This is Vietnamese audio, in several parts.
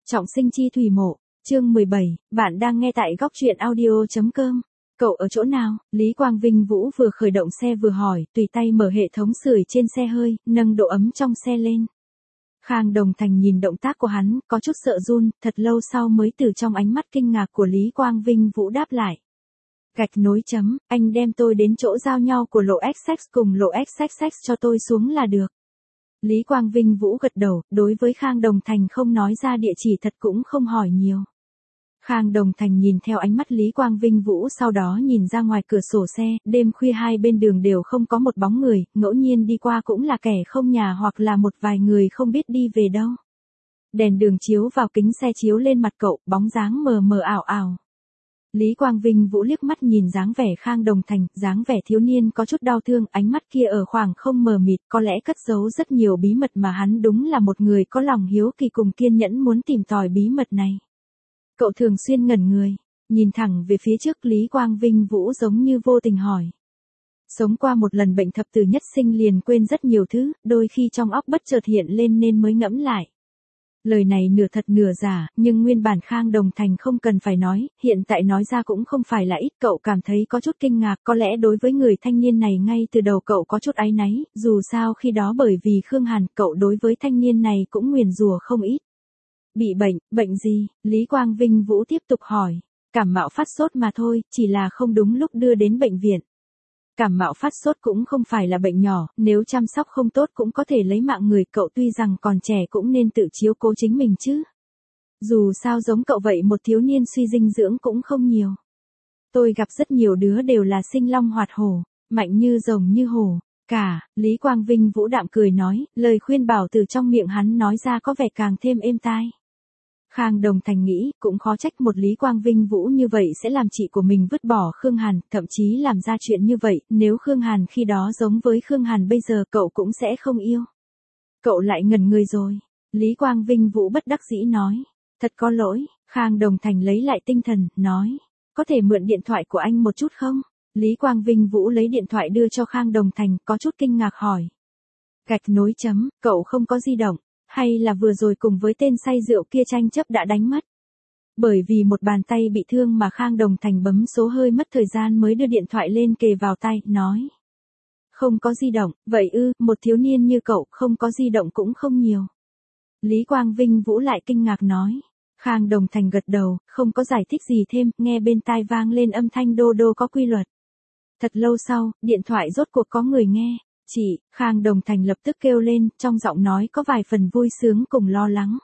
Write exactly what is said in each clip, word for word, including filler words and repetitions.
Trọng sinh chi thủy mộ, chương mười bảy, bạn đang nghe tại góc truyện audio.com. Cậu ở chỗ nào? Lý Quang Vinh Vũ vừa khởi động xe vừa hỏi, tùy tay mở hệ thống sưởi trên xe hơi, nâng độ ấm trong xe lên. Khang Đồng Thành nhìn động tác của hắn, có chút sợ run, thật lâu sau mới từ trong ánh mắt kinh ngạc của Lý Quang Vinh Vũ đáp lại. Gạch nối chấm, anh đem tôi đến chỗ giao nhau của lộ ích ích cùng lộ ích ích cho tôi xuống là được. Lý Quang Vinh Vũ gật đầu, đối với Khang Đồng Thành không nói ra địa chỉ thật cũng không hỏi nhiều. Khang Đồng Thành nhìn theo ánh mắt Lý Quang Vinh Vũ, sau đó nhìn ra ngoài cửa sổ xe, đêm khuya hai bên đường đều không có một bóng người, ngẫu nhiên đi qua cũng là kẻ không nhà hoặc là một vài người không biết đi về đâu. Đèn đường chiếu vào kính xe chiếu lên mặt cậu, bóng dáng mờ mờ ảo ảo. Lý Quang Vinh Vũ liếc mắt nhìn dáng vẻ Khang Đồng Thành, dáng vẻ thiếu niên có chút đau thương, ánh mắt kia ở khoảng không mờ mịt, có lẽ cất giấu rất nhiều bí mật mà hắn đúng là một người có lòng hiếu kỳ cùng kiên nhẫn muốn tìm tòi bí mật này. Cậu thường xuyên ngẩn người, nhìn thẳng về phía trước. Lý Quang Vinh Vũ giống như vô tình hỏi. Sống qua một lần bệnh thập tử nhất sinh liền quên rất nhiều thứ, đôi khi trong óc bất chợt hiện lên nên mới ngẫm lại. Lời này nửa thật nửa giả, nhưng nguyên bản Khang Đồng Thành không cần phải nói, hiện tại nói ra cũng không phải là ít. Cậu cảm thấy có chút kinh ngạc, có lẽ đối với người thanh niên này ngay từ đầu cậu có chút áy náy, dù sao khi đó bởi vì Khương Hàn, cậu đối với thanh niên này cũng nguyền rủa không ít. Bị bệnh, bệnh gì? Lý Quang Vinh Vũ tiếp tục hỏi. Cảm mạo phát sốt mà thôi, chỉ là không đúng lúc đưa đến bệnh viện. Cảm mạo phát sốt cũng không phải là bệnh nhỏ, nếu chăm sóc không tốt cũng có thể lấy mạng người. Cậu tuy rằng còn trẻ cũng nên tự chiếu cố chính mình chứ. Dù sao giống cậu vậy một thiếu niên suy dinh dưỡng cũng không nhiều. Tôi gặp rất nhiều đứa đều là sinh long hoạt hổ, mạnh như rồng như hổ. Cả, Lý Quang Vinh Vũ đạm cười nói, lời khuyên bảo từ trong miệng hắn nói ra có vẻ càng thêm êm tai. Khang Đồng Thành nghĩ, cũng khó trách một Lý Quang Vinh Vũ như vậy sẽ làm chị của mình vứt bỏ Khương Hàn, thậm chí làm ra chuyện như vậy, nếu Khương Hàn khi đó giống với Khương Hàn bây giờ cậu cũng sẽ không yêu. Cậu lại ngẩn người rồi. Lý Quang Vinh Vũ bất đắc dĩ nói. Thật có lỗi. Khang Đồng Thành lấy lại tinh thần, nói. Có thể mượn điện thoại của anh một chút không? Lý Quang Vinh Vũ lấy điện thoại đưa cho Khang Đồng Thành, có chút kinh ngạc hỏi. Gạch nối chấm, cậu không có di động. Hay là vừa rồi cùng với tên say rượu kia tranh chấp đã đánh mất? Bởi vì một bàn tay bị thương mà Khang Đồng Thành bấm số hơi mất thời gian mới đưa điện thoại lên kề vào tay, nói. Không có di động, vậy ư, một thiếu niên như cậu không có di động cũng không nhiều. Lý Quang Vinh Vũ lại kinh ngạc nói. Khang Đồng Thành gật đầu, không có giải thích gì thêm, nghe bên tai vang lên âm thanh đô đô có quy luật. Thật lâu sau, điện thoại rốt cuộc có người nghe. Chị, Khang Đồng Thành lập tức kêu lên, trong giọng nói có vài phần vui sướng cùng lo lắng.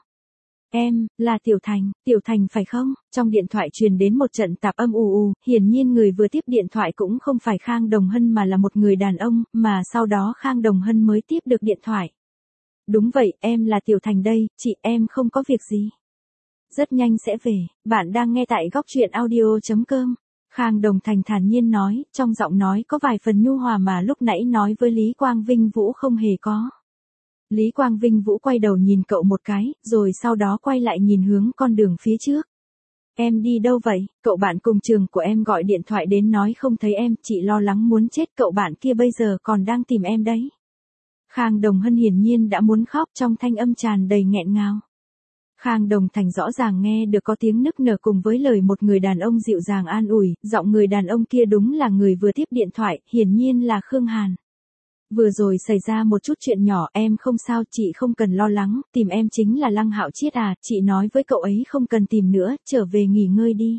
Em, là Tiểu Thành, Tiểu Thành phải không? Trong điện thoại truyền đến một trận tạp âm ù ù, hiển nhiên người vừa tiếp điện thoại cũng không phải Khang Đồng Hân mà là một người đàn ông, mà sau đó Khang Đồng Hân mới tiếp được điện thoại. Đúng vậy, em là Tiểu Thành đây, chị em không có việc gì. Rất nhanh sẽ về, bạn đang nghe tại góc truyện audio.com. Khang Đồng Thành thản nhiên nói, trong giọng nói có vài phần nhu hòa mà lúc nãy nói với Lý Quang Vinh Vũ không hề có. Lý Quang Vinh Vũ quay đầu nhìn cậu một cái, rồi sau đó quay lại nhìn hướng con đường phía trước. Em đi đâu vậy? Cậu bạn cùng trường của em gọi điện thoại đến nói không thấy em, chị lo lắng muốn chết, cậu bạn kia bây giờ còn đang tìm em đấy. Khang Đồng Hân hiển nhiên đã muốn khóc, trong thanh âm tràn đầy nghẹn ngào. Khang Đồng Thành rõ ràng nghe được có tiếng nức nở cùng với lời một người đàn ông dịu dàng an ủi, giọng người đàn ông kia đúng là người vừa tiếp điện thoại, hiển nhiên là Khương Hàn. Vừa rồi xảy ra một chút chuyện nhỏ, em không sao, chị không cần lo lắng, tìm em chính là Lăng Hạo Chiết à, chị nói với cậu ấy không cần tìm nữa, trở về nghỉ ngơi đi.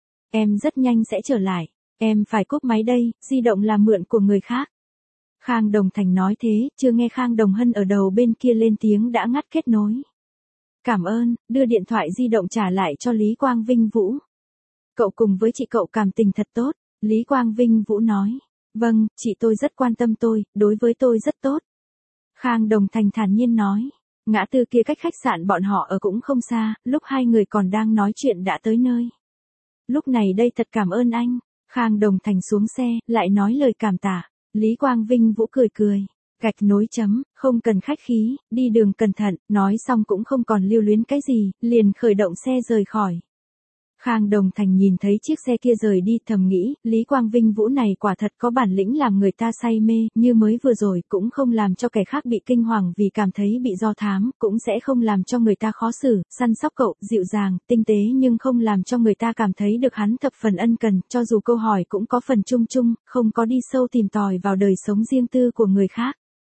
Em rất nhanh sẽ trở lại, em phải cúp máy đây, di động là mượn của người khác. Khang Đồng Thành nói thế, chưa nghe Khang Đồng Hân ở đầu bên kia lên tiếng đã ngắt kết nối. Cảm ơn, đưa điện thoại di động trả lại cho Lý Quang Vinh Vũ. Cậu cùng với chị cậu cảm tình thật tốt, Lý Quang Vinh Vũ nói. Vâng, chị tôi rất quan tâm tôi, đối với tôi rất tốt. Khang Đồng Thành thản nhiên nói. Ngã tư kia cách khách sạn bọn họ ở cũng không xa, lúc hai người còn đang nói chuyện đã tới nơi. Lúc này đây thật cảm ơn anh. Khang Đồng Thành xuống xe, lại nói lời cảm tạ. Lý Quang Vinh Vũ cười cười. Gạch nối chấm, không cần khách khí, đi đường cẩn thận, nói xong cũng không còn lưu luyến cái gì, liền khởi động xe rời khỏi. Khang Đồng Thành nhìn thấy chiếc xe kia rời đi thầm nghĩ, Lý Quang Vinh Vũ này quả thật có bản lĩnh làm người ta say mê, như mới vừa rồi cũng không làm cho kẻ khác bị kinh hoàng vì cảm thấy bị do thám, cũng sẽ không làm cho người ta khó xử, săn sóc cậu, dịu dàng, tinh tế nhưng không làm cho người ta cảm thấy được hắn thập phần ân cần, cho dù câu hỏi cũng có phần chung chung, không có đi sâu tìm tòi vào đời sống riêng tư của người khác.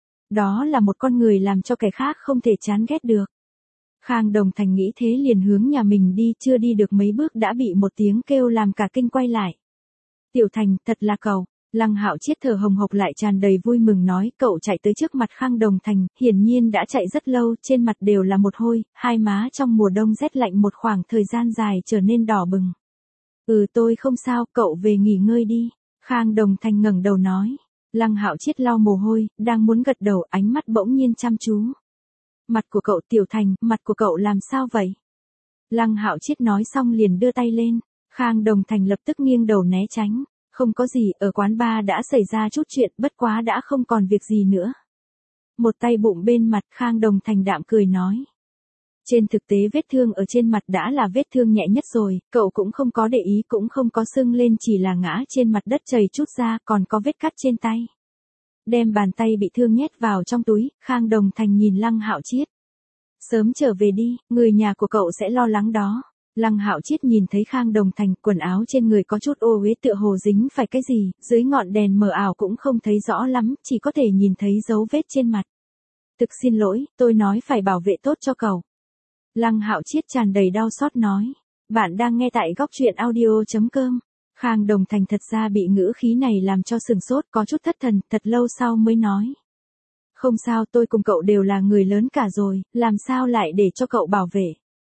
Đó là một con người làm cho kẻ khác không thể chán ghét được. Khang Đồng Thành nghĩ thế liền hướng nhà mình đi, chưa đi được mấy bước đã bị một tiếng kêu làm cả kinh quay lại. Tiểu Thành, thật là cậu. Lăng Hạo Chiết thở hồng hộc lại tràn đầy vui mừng nói, cậu chạy tới trước mặt Khang Đồng Thành, hiển nhiên đã chạy rất lâu, trên mặt đều là một hôi, hai má trong mùa đông rét lạnh một khoảng thời gian dài trở nên đỏ bừng. Ừ tôi không sao, cậu về nghỉ ngơi đi. Khang Đồng Thành ngẩng đầu nói. Lăng Hạo Chiết lau mồ hôi, đang muốn gật đầu, ánh mắt bỗng nhiên chăm chú. Mặt của cậu Tiểu Thành, mặt của cậu làm sao vậy? Lăng Hạo Chiết nói xong liền đưa tay lên, Khang Đồng Thành lập tức nghiêng đầu né tránh, không có gì, ở quán bar đã xảy ra chút chuyện, bất quá đã không còn việc gì nữa. Một tay bụng bên mặt, Khang Đồng Thành đạm cười nói. Trên thực tế vết thương ở trên mặt đã là vết thương nhẹ nhất rồi, cậu cũng không có để ý, cũng không có sưng lên, chỉ là ngã trên mặt đất chảy chút ra, còn có vết cắt trên tay. Đem bàn tay bị thương nhét vào trong túi, Khang Đồng Thành nhìn Lăng Hạo Chiết. Sớm trở về đi, người nhà của cậu sẽ lo lắng đó. Lăng Hạo Chiết nhìn thấy Khang Đồng Thành, quần áo trên người có chút ô uế tựa hồ dính phải cái gì, dưới ngọn đèn mờ ảo cũng không thấy rõ lắm, chỉ có thể nhìn thấy dấu vết trên mặt. Thực xin lỗi, tôi nói phải bảo vệ tốt cho cậu. Lăng Hạo Chiết tràn đầy đau xót nói. Bạn đang nghe tại góc truyện audio chấm com. Khang Đồng Thành thật ra bị ngữ khí này làm cho sừng sốt, có chút thất thần, thật lâu sau mới nói. Không sao, tôi cùng cậu đều là người lớn cả rồi, làm sao lại để cho cậu bảo vệ.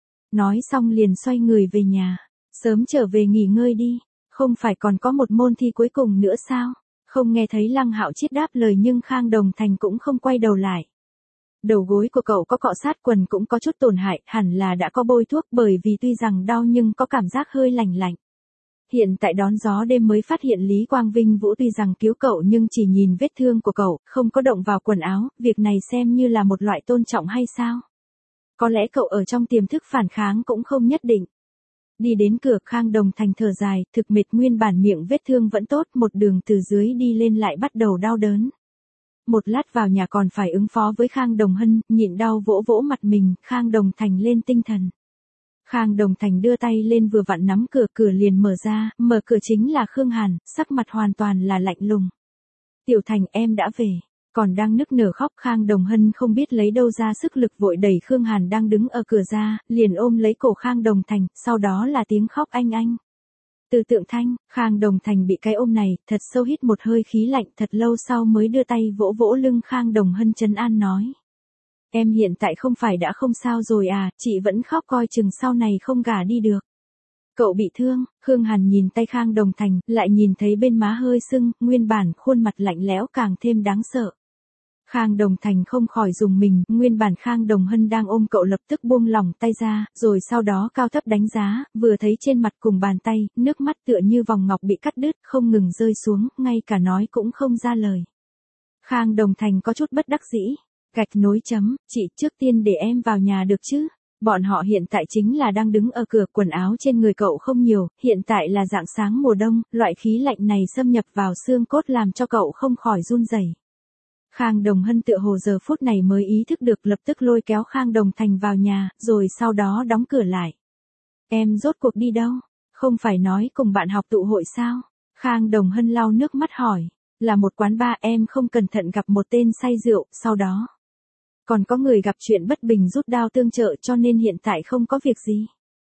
Nói xong liền xoay người về nhà. Sớm trở về nghỉ ngơi đi, không phải còn có một môn thi cuối cùng nữa sao? Không nghe thấy Lăng Hạo Chiết đáp lời nhưng Khang Đồng Thành cũng không quay đầu lại. Đầu gối của cậu có cọ sát, quần cũng có chút tổn hại, hẳn là đã có bôi thuốc, bởi vì tuy rằng đau nhưng có cảm giác hơi lành lạnh. Hiện tại đón gió đêm mới phát hiện Lý Quang Vinh Vũ tuy rằng cứu cậu nhưng chỉ nhìn vết thương của cậu, không có động vào quần áo, việc này xem như là một loại tôn trọng hay sao? Có lẽ cậu ở trong tiềm thức phản kháng cũng không nhất định. Đi đến cửa, Khang Đồng Thành thở dài, thực mệt, nguyên bản miệng vết thương vẫn tốt, một đường từ dưới đi lên lại bắt đầu đau đớn. Một lát vào nhà còn phải ứng phó với Khang Đồng Hân, nhịn đau vỗ vỗ mặt mình, Khang Đồng Thành lên tinh thần. Khang Đồng Thành đưa tay lên vừa vặn nắm cửa, cửa liền mở ra, mở cửa chính là Khương Hàn, sắc mặt hoàn toàn là lạnh lùng. Tiểu Thành, em đã về. Còn đang nức nở khóc, Khang Đồng Hân không biết lấy đâu ra sức lực vội đẩy Khương Hàn đang đứng ở cửa ra, liền ôm lấy cổ Khang Đồng Thành, sau đó là tiếng khóc anh anh. Từ Tượng Thanh, Khang Đồng Thành bị cái ôm này, thật sâu hít một hơi khí lạnh, thật lâu sau mới đưa tay vỗ vỗ lưng Khang Đồng Hân trấn an nói. Em hiện tại không phải đã không sao rồi à, chị vẫn khóc coi chừng sau này không gả đi được. Cậu bị thương, Khương Hàn nhìn tay Khang Đồng Thành, lại nhìn thấy bên má hơi sưng, nguyên bản khuôn mặt lạnh lẽo càng thêm đáng sợ. Khang Đồng Thành không khỏi dùng mình, nguyên bản Khang Đồng Hân đang ôm cậu lập tức buông lỏng tay ra, rồi sau đó cao thấp đánh giá, vừa thấy trên mặt cùng bàn tay, nước mắt tựa như vòng ngọc bị cắt đứt, không ngừng rơi xuống, ngay cả nói cũng không ra lời. Khang Đồng Thành có chút bất đắc dĩ, gạch nối chấm, chị trước tiên để em vào nhà được chứ. Bọn họ hiện tại chính là đang đứng ở cửa, quần áo trên người cậu không nhiều, hiện tại là rạng sáng mùa đông, loại khí lạnh này xâm nhập vào xương cốt làm cho cậu không khỏi run rẩy. Khang Đồng Hân tựa hồ giờ phút này mới ý thức được, lập tức lôi kéo Khang Đồng Thành vào nhà, rồi sau đó đóng cửa lại. Em rốt cuộc đi đâu? Không phải nói cùng bạn học tụ hội sao? Khang Đồng Hân lau nước mắt hỏi. Là một quán bar, em không cẩn thận gặp một tên say rượu, sau đó còn có người gặp chuyện bất bình rút đao tương trợ cho nên hiện tại không có việc gì.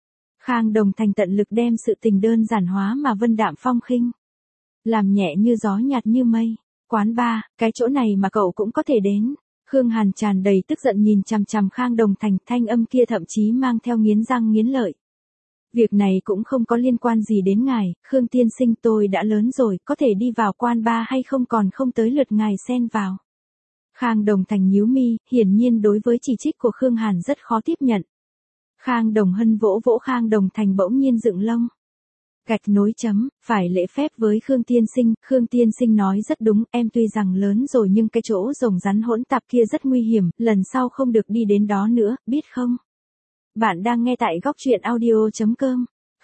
Khang Đồng Thành tận lực đem sự tình đơn giản hóa mà vân đạm phong khinh. Làm nhẹ như gió nhạt như mây. Quán bar, cái chỗ này mà cậu cũng có thể đến. Khương Hàn tràn đầy tức giận nhìn chằm chằm Khang Đồng Thành, thanh âm kia thậm chí mang theo nghiến răng nghiến lợi. Việc này cũng không có liên quan gì đến ngài, Khương tiên sinh, tôi đã lớn rồi, có thể đi vào quán bar hay không còn không tới lượt ngài xen vào. Khang Đồng Thành nhíu mi, hiển nhiên đối với chỉ trích của Khương Hàn rất khó tiếp nhận. Khang Đồng Hân vỗ vỗ Khang Đồng Thành bỗng nhiên dựng lông. Gạch nối chấm, phải lễ phép với Khương tiên sinh, Khương tiên sinh nói rất đúng, em tuy rằng lớn rồi nhưng cái chỗ rồng rắn hỗn tạp kia rất nguy hiểm, lần sau không được đi đến đó nữa, biết không? Bạn đang nghe tại góc truyện audio chấm com.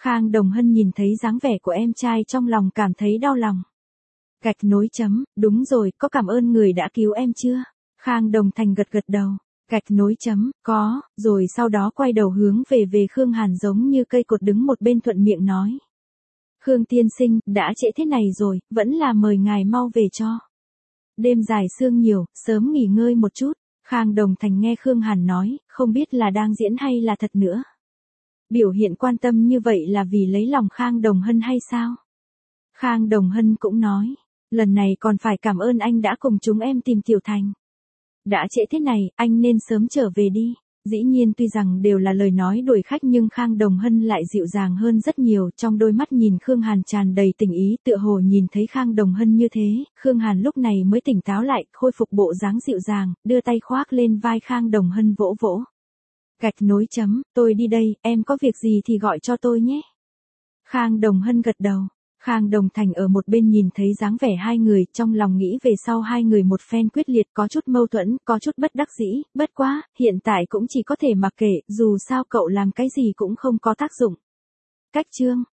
Khang Đồng Hân nhìn thấy dáng vẻ của em trai trong lòng cảm thấy đau lòng. Gạch nối chấm, đúng rồi, có cảm ơn người đã cứu em chưa? Khang Đồng Thành gật gật đầu. Gạch nối chấm, có, rồi sau đó quay đầu hướng về về Khương Hàn giống như cây cột đứng một bên thuận miệng nói. Khương tiên sinh, đã trễ thế này rồi, vẫn là mời ngài mau về cho. Đêm dài sương nhiều, sớm nghỉ ngơi một chút. Khang Đồng Thành nghe Khương Hàn nói, không biết là đang diễn hay là thật nữa. Biểu hiện quan tâm như vậy là vì lấy lòng Khang Đồng Hân hay sao? Khang Đồng Hân cũng nói, lần này còn phải cảm ơn anh đã cùng chúng em tìm Tiểu Thành. Đã trễ thế này, anh nên sớm trở về đi. Dĩ nhiên tuy rằng đều là lời nói đuổi khách nhưng Khang Đồng Hân lại dịu dàng hơn rất nhiều, trong đôi mắt nhìn Khương Hàn tràn đầy tình ý, tựa hồ nhìn thấy Khang Đồng Hân như thế, Khương Hàn lúc này mới tỉnh táo lại, khôi phục bộ dáng dịu dàng, đưa tay khoác lên vai Khang Đồng Hân vỗ vỗ. Gạch nối chấm, tôi đi đây, em có việc gì thì gọi cho tôi nhé. Khang Đồng Hân gật đầu. Khang Đồng Thành ở một bên nhìn thấy dáng vẻ hai người, trong lòng nghĩ về sau hai người một phen quyết liệt, có chút mâu thuẫn, có chút bất đắc dĩ, bất quá, hiện tại cũng chỉ có thể mặc kệ, dù sao cậu làm cái gì cũng không có tác dụng. Cách chương